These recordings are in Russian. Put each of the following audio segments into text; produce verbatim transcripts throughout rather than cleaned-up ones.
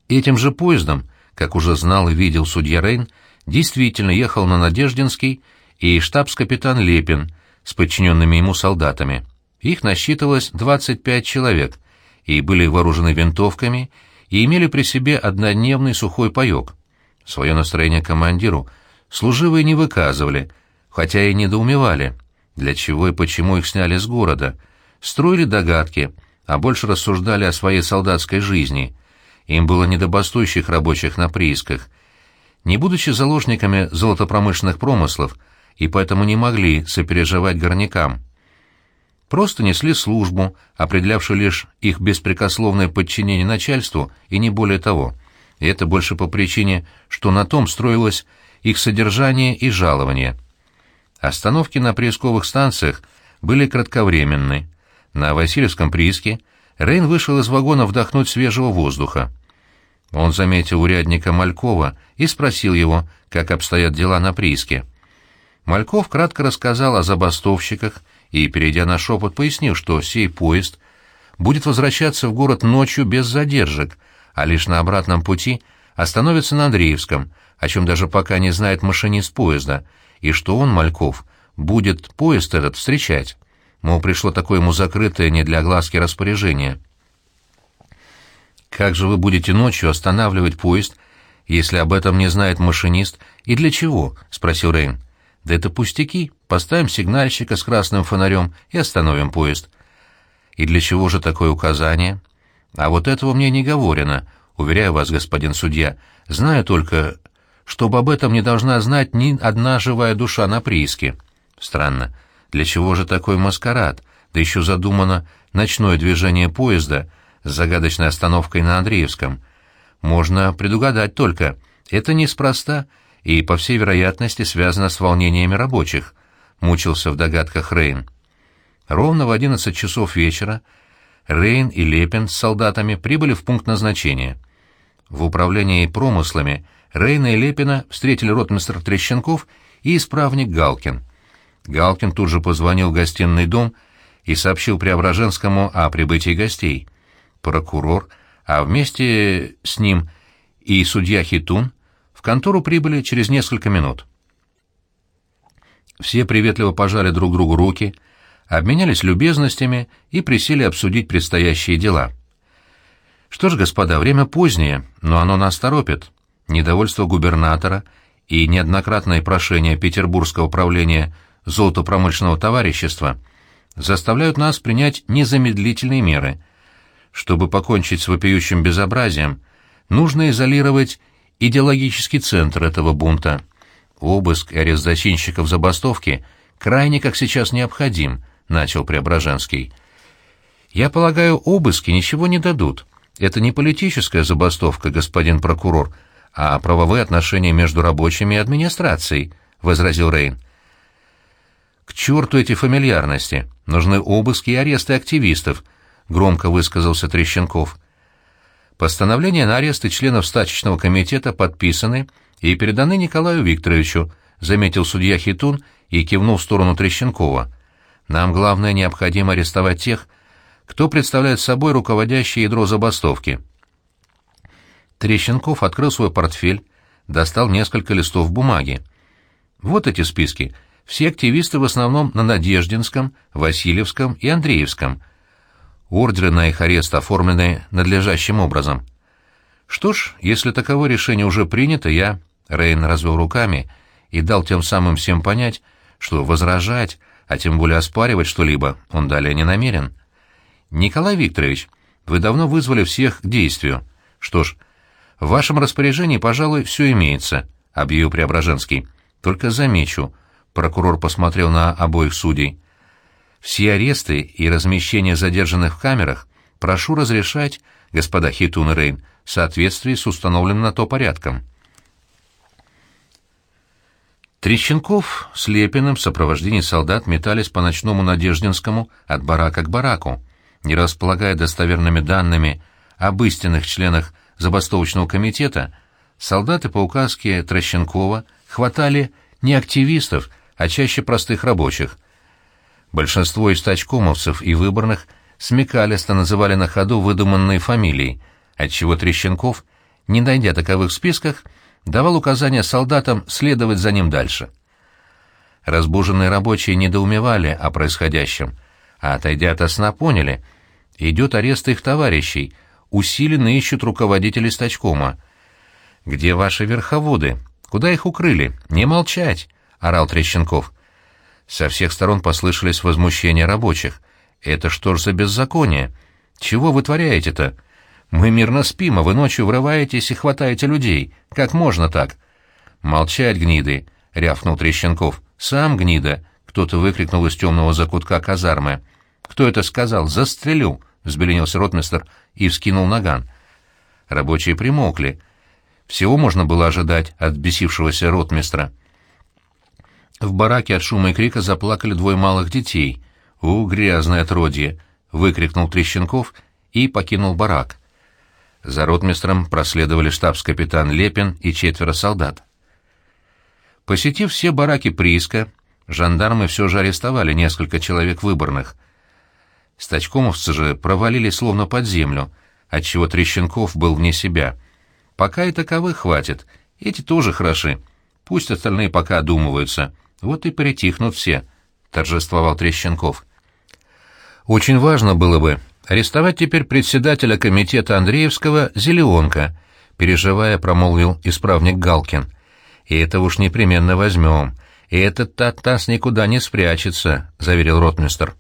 Этим же поездом, как уже знал и видел судья Рейн, действительно ехал на Надеждинский и штабс-капитан Лепин с подчиненными ему солдатами. Их насчитывалось двадцать пять человек, и были вооружены винтовками, и имели при себе однодневный сухой паёк. Свое настроение командиру служивые не выказывали, хотя и недоумевали, для чего и почему их сняли с города, строили догадки, а больше рассуждали о своей солдатской жизни. Им было не до бастующих рабочих на приисках, не будучи заложниками золотопромышленных промыслов, и поэтому не могли сопереживать горнякам. Просто несли службу, определявшую лишь их беспрекословное подчинение начальству, и не более того. И это больше по причине, что на том строилось их содержание и жалование. Остановки на приисковых станциях были кратковременны. На Васильевском прииске Рейн вышел из вагона вдохнуть свежего воздуха. Он заметил урядника Малькова и спросил его, как обстоят дела на прииске. Мальков кратко рассказал о забастовщиках и, перейдя на шепот, пояснил, что сей поезд будет возвращаться в город ночью без задержек, а лишь на обратном пути остановится на Андреевском, о чем даже пока не знает машинист поезда, и что он, Мальков, будет поезд этот встречать. Мол, пришло такое ему закрытое не для огласки распоряжение. «Как же вы будете ночью останавливать поезд, если об этом не знает машинист, и для чего?» — спросил Рейн. «Да это пустяки. Поставим сигнальщика с красным фонарем и остановим поезд». «И для чего же такое указание?» «А вот этого мне не говорено, уверяю вас, господин судья. Знаю только, чтобы об этом не должна знать ни одна живая душа на прииске». «Странно. Для чего же такой маскарад? Да еще задумано ночное движение поезда с загадочной остановкой на Андреевском. Можно предугадать только. Это неспроста и, по всей вероятности, связано с волнениями рабочих», — мучился в догадках Рейн. Ровно в одиннадцать часов вечера Рейн и Лепин с солдатами прибыли в пункт назначения. В управлении промыслами Рейна и Лепина встретили ротмистр Трещенков и исправник Галкин. Галкин тут же позвонил в гостиный дом и сообщил Преображенскому о прибытии гостей. Прокурор, а вместе с ним и судья Хитун, в контору прибыли через несколько минут. Все приветливо пожали друг другу руки, обменялись любезностями и присели обсудить предстоящие дела. «Что ж, господа, время позднее, но оно нас торопит. Недовольство губернатора и неоднократные прошения Петербургского управления золотопромышленного товарищества заставляют нас принять незамедлительные меры. Чтобы покончить с вопиющим безобразием, нужно изолировать идеологический центр этого бунта. Обыск и арест зачинщиков забастовки крайне, как сейчас, необходим», — начал Преображенский. «Я полагаю, обыски ничего не дадут. Это не политическая забастовка, господин прокурор, а правовые отношения между рабочими и администрацией», — возразил Рейн. «К черту эти фамильярности! Нужны обыски и аресты активистов», — громко высказался Трещенков. «Постановления на аресты членов стачечного комитета подписаны и переданы Николаю Викторовичу», — заметил судья Хитун и кивнул в сторону Трещенкова. «Нам, главное, необходимо арестовать тех, кто представляет собой руководящее ядро забастовки». Трещенков открыл свой портфель, достал несколько листов бумаги. «Вот эти списки. Все активисты в основном на Надеждинском, Васильевском и Андреевском. Ордеры на их арест оформлены надлежащим образом». «Что ж, если таково решение уже принято, я...» Рейн развел руками и дал тем самым всем понять, что возражать, а тем более оспаривать что-либо, он далее не намерен. «Николай Викторович, вы давно вызвали всех к действию. Что ж, в вашем распоряжении, пожалуй, все имеется», — объявил Преображенский. «Только замечу», — прокурор посмотрел на обоих судей, «все аресты и размещение задержанных в камерах прошу разрешать, господа Хитун и Рейн, в соответствии с установленным на то порядком». Трещенков с Лепиным в сопровождении солдат метались по ночному Надеждинскому от барака к бараку. Не располагая достоверными данными об истинных членах забастовочного комитета, солдаты по указке Трещенкова хватали не активистов, а чаще простых рабочих. Большинство из тачкомовцев и выборных смекалисто называли на ходу выдуманные фамилии, отчего Трещенков не найдя таковых в списках, давал указания солдатам следовать за ним дальше. Разбуженные рабочие недоумевали о происходящем, а, отойдя ото сна, поняли — идет арест их товарищей, усиленно ищут руководителей стачкома. «Где ваши верховоды? Куда их укрыли? Не молчать!» — орал Трещенков. Со всех сторон послышались возмущения рабочих. «Это что ж за беззаконие? Чего вы творяете-то? Мы мирно спим, а вы ночью врываетесь и хватаете людей. Как можно так?» «Молчать, гниды!» — рявкнул Трещенков. «Сам гнида!» — кто-то выкрикнул из темного закутка казармы. «Кто это сказал? Застрелю!» — взбеленился ротмистр и вскинул наган. Рабочие примолкли. Всего можно было ожидать от бесившегося ротмистра. В бараке от шума и крика заплакали двое малых детей. «У, грязное отродье!» — выкрикнул Трещенков и покинул барак. За ротмистром проследовали штабс-капитан Лепин и четверо солдат. Посетив все бараки прииска, жандармы все же арестовали несколько человек выборных. Стачкомовцы же провалились словно под землю, отчего Трещенков был вне себя. Пока и таковых хватит, эти тоже хороши. Пусть остальные пока одумываются, вот и притихнут все, — торжествовал Трещенков. Очень важно было бы арестовать теперь председателя комитета Андреевского Зелионка, переживая, промолвил исправник Галкин. И это уж непременно возьмем, и этот от нас никуда не спрячется, — заверил ротмистр.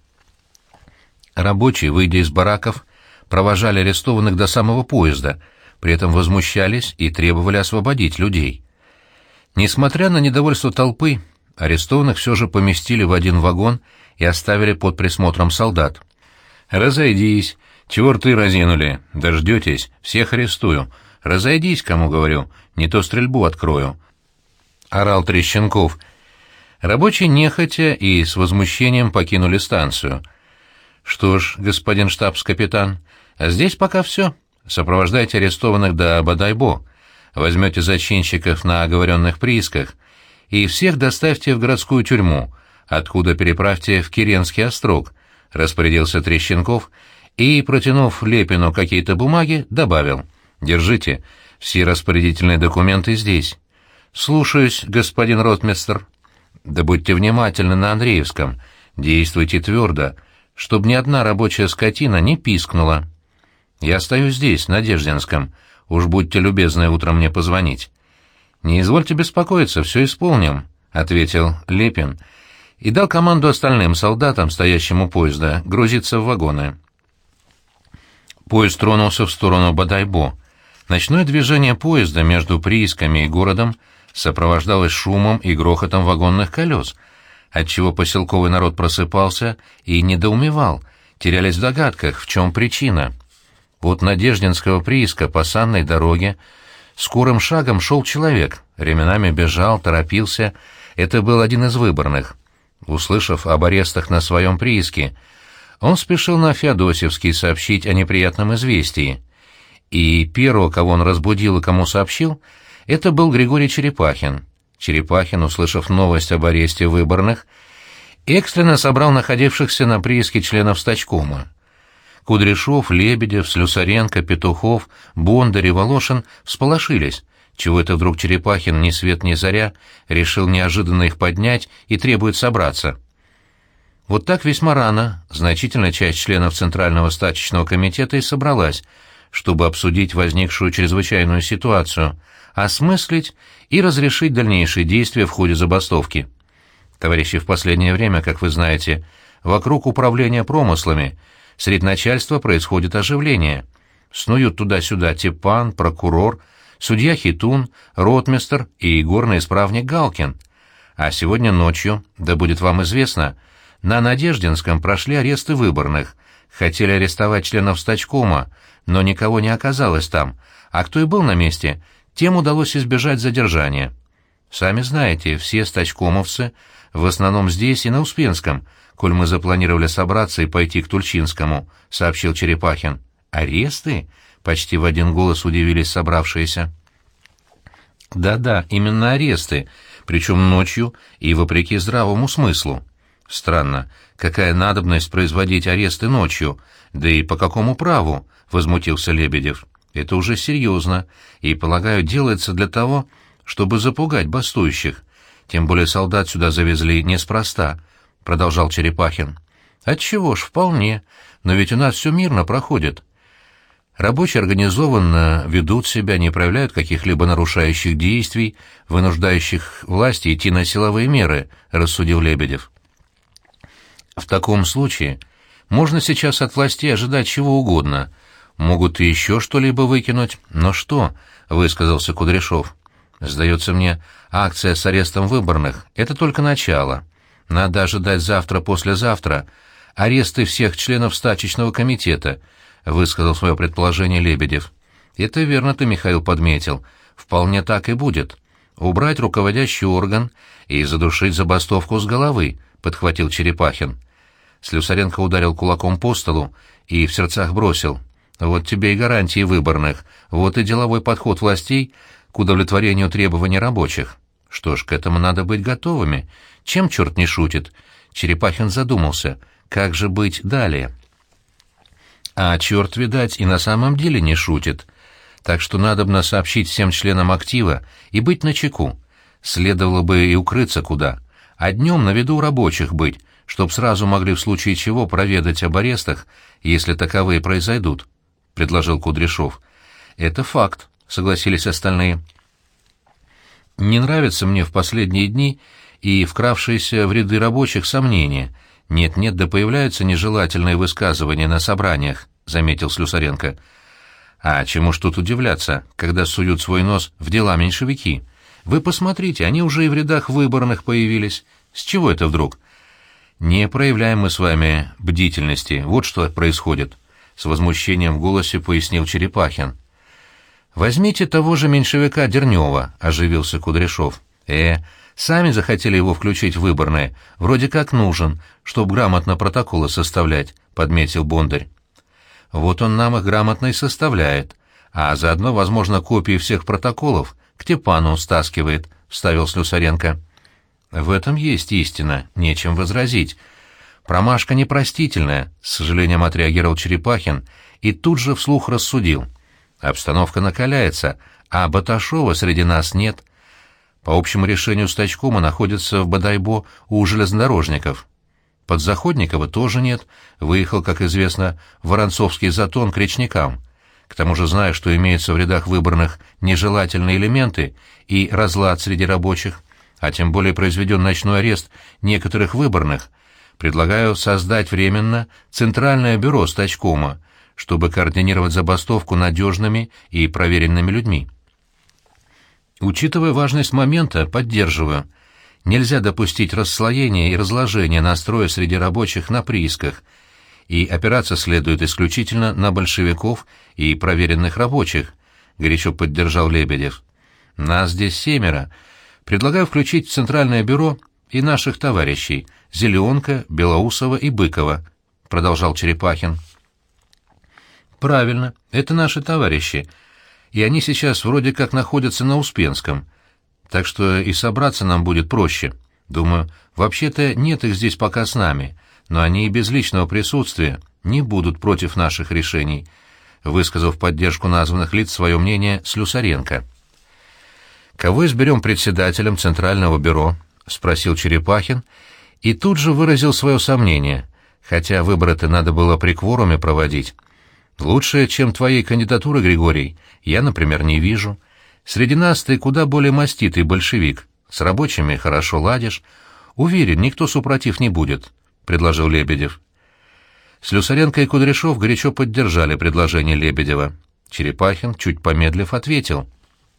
Рабочие, выйдя из бараков, провожали арестованных до самого поезда, при этом возмущались и требовали освободить людей. Несмотря на недовольство толпы, арестованных все же поместили в один вагон и оставили под присмотром солдат. «Разойдись! Чего рты разинули? Дождетесь? Всех арестую! Разойдись, кому говорю, не то стрельбу открою!» — орал Трещенков. Рабочие нехотя и с возмущением покинули станцию. «Что ж, господин штабс-капитан, а здесь пока все. Сопровождайте арестованных до Бодайбо, возьмете зачинщиков на оговоренных приисках и всех доставьте в городскую тюрьму, откуда переправьте в Киренский острог», — распорядился Трещенков и, протянув Лепину какие-то бумаги, добавил: «Держите, все распорядительные документы здесь». «Слушаюсь, господин ротмистр». «Да будьте внимательны на Андреевском, действуйте твердо, чтобы ни одна рабочая скотина не пискнула. Я стою здесь, на Надеждинском, уж будьте любезны утром мне позвонить». «Не извольте беспокоиться, все исполним», — ответил Лепин и дал команду остальным солдатам, стоящим у поезда, грузиться в вагоны. Поезд тронулся в сторону Бодайбо. Ночное движение поезда между приисками и городом сопровождалось шумом и грохотом вагонных колес, отчего поселковый народ просыпался и недоумевал, терялись в догадках, в чем причина. От Надеждинского прииска по санной дороге скорым шагом шел человек, временами бежал, торопился. Это был один из выборных. Услышав об арестах на своем прииске, он спешил на Феодосевский сообщить о неприятном известии. И первого, кого он разбудил и кому сообщил, это был Григорий Черепахин. Черепахин, услышав новость об аресте выборных, экстренно собрал находившихся на прииске членов стачкома. Кудряшов, Лебедев, Слюсаренко, Петухов, Бондарь и Волошин всполошились, чего это вдруг Черепахин ни свет ни заря решил неожиданно их поднять и требует собраться. Вот так весьма рано значительная часть членов Центрального стачечного комитета и собралась, чтобы обсудить возникшую чрезвычайную ситуацию, осмыслить и разрешить дальнейшие действия в ходе забастовки. Товарищи, в последнее время, как вы знаете, вокруг управления промыслами среди начальства происходит оживление. Снуют туда-сюда Тепан, прокурор, судья Хитун, ротмистр и горный исправник Галкин. А сегодня ночью, да будет вам известно, на Надеждинском прошли аресты выборных, хотели арестовать членов стачкома, но никого не оказалось там, а кто и был на месте, тем удалось избежать задержания. Сами знаете, все стачкомовцы в основном здесь и на Успенском, коль мы запланировали собраться и пойти к Тульчинскому, — сообщил Черепахин. «Аресты?» — почти в один голос удивились собравшиеся. «Да-да, именно аресты, причем ночью и вопреки здравому смыслу. Странно, какая надобность производить аресты ночью, да и по какому праву?» — возмутился Лебедев. Это уже серьезно, и, полагаю, делается для того, чтобы запугать бастующих. Тем более солдат сюда завезли неспроста, — продолжал Черепахин. Отчего ж, вполне, но ведь у нас все мирно проходит. Рабочие организованно ведут себя, не проявляют каких-либо нарушающих действий, вынуждающих власти идти на силовые меры, — рассудил Лебедев. В таком случае можно сейчас от властей ожидать чего угодно. Могут и еще что-либо выкинуть. Но что? — высказался Кудряшов. Сдается мне, акция с арестом выборных — это только начало. Надо ожидать завтра-послезавтра аресты всех членов стачечного комитета, — высказал свое предположение Лебедев. Это верно ты, Михаил, подметил. Вполне так и будет. Убрать руководящий орган и задушить забастовку с головы, — подхватил Черепахин. Слюсаренко ударил кулаком по столу и в сердцах бросил: вот тебе и гарантии выборных, вот и деловой подход властей к удовлетворению требований рабочих. Что ж, к этому надо быть готовыми. Чем черт не шутит? Черепахин задумался, как же быть далее. А черт, видать, и на самом деле не шутит. Так что надобно сообщить всем членам актива и быть начеку. Следовало бы и укрыться куда, а днем на виду рабочих быть, чтоб сразу могли в случае чего проведать об арестах, если таковые произойдут, — предложил Кудряшов. Это факт, — согласились остальные. Не нравятся мне в последние дни и вкравшиеся в ряды рабочих сомнения. Нет-нет, да появляются нежелательные высказывания на собраниях, — заметил Слюсаренко. А чему ж тут удивляться, когда суют свой нос в дела меньшевики? Вы посмотрите, они уже и в рядах выборных появились. С чего это вдруг? Не проявляем мы с вами бдительности, вот что происходит, — с возмущением в голосе пояснил Черепахин. «Возьмите того же меньшевика Дернева», — оживился Кудряшов. «Э, сами захотели его включить в выборные, вроде как нужен, чтоб грамотно протоколы составлять», — подметил Бондарь. «Вот он нам их грамотно и составляет, а заодно, возможно, копии всех протоколов к Тепану стаскивает», — вставил Слюсаренко. «В этом есть истина, нечем возразить. Промашка непростительная», — с сожалением отреагировал Черепахин и тут же вслух рассудил. «Обстановка накаляется, а Баташова среди нас нет. По общему решению стачкома находится в Бодайбо у железнодорожников. Подзаходникова тоже нет, выехал, как известно, в Воронцовский затон к речникам. К тому же, зная, что имеются в рядах выборных нежелательные элементы и разлад среди рабочих, а тем более произведен ночной арест некоторых выборных, предлагаю создать временно Центральное бюро стачкома, чтобы координировать забастовку надежными и проверенными людьми. Учитывая важность момента, поддерживаю. Нельзя допустить расслоения и разложения настроя среди рабочих на приисках, и опираться следует исключительно на большевиков и проверенных рабочих, — горячо поддержал Лебедев. Нас здесь семеро. Предлагаю включить в Центральное бюро и наших товарищей — Зеленка, Белоусова и Быкова, — продолжал Черепахин. «Правильно, это наши товарищи, и они сейчас вроде как находятся на Успенском, так что и собраться нам будет проще. Думаю, вообще-то нет их здесь пока с нами, но они и без личного присутствия не будут против наших решений», — высказав в поддержку названных лиц свое мнение Слюсаренко. «Кого изберем председателем Центрального бюро?» — спросил Черепахин, и тут же выразил свое сомнение, хотя выборы-то надо было при кворуме проводить. «Лучше, чем твоей кандидатуры, Григорий, я, например, не вижу. Среди нас ты куда более маститый большевик, с рабочими хорошо ладишь. Уверен, никто супротив не будет», — предложил Лебедев. Слюсаренко и Кудряшов горячо поддержали предложение Лебедева. Черепахин, чуть помедлив, ответил: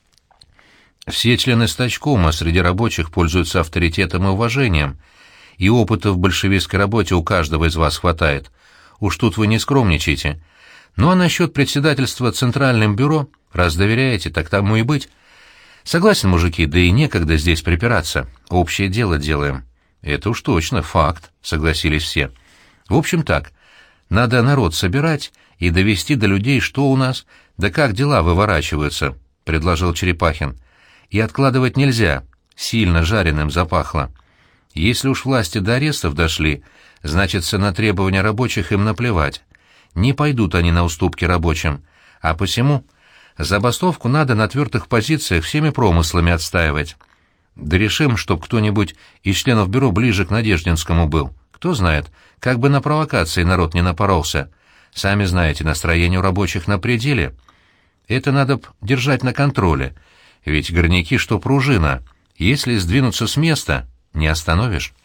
«Все члены стачкома среди рабочих пользуются авторитетом и уважением, и опыта в большевистской работе у каждого из вас хватает. Уж тут вы не скромничайте. Ну а насчет председательства Центральным бюро, раз доверяете, так тому и быть. Согласен, мужики, да и некогда здесь припираться. Общее дело делаем». «Это уж точно, факт», — согласились все. «В общем так, надо народ собирать и довести до людей, что у нас, да как дела выворачиваются», — предложил Черепахин. «И откладывать нельзя, сильно жареным запахло. Если уж власти до арестов дошли, значится, на требования рабочих им наплевать. Не пойдут они на уступки рабочим, а посему Забастовку надо на твердых позициях всеми промыслами отстаивать. Да решим, чтоб кто-нибудь из членов бюро ближе к Надеждинскому был. Кто знает, как бы на провокации народ не напоролся. Сами знаете, настроение у рабочих на пределе. Это надо б держать на контроле, ведь горняки, что пружина, если сдвинуться с места, не остановишь.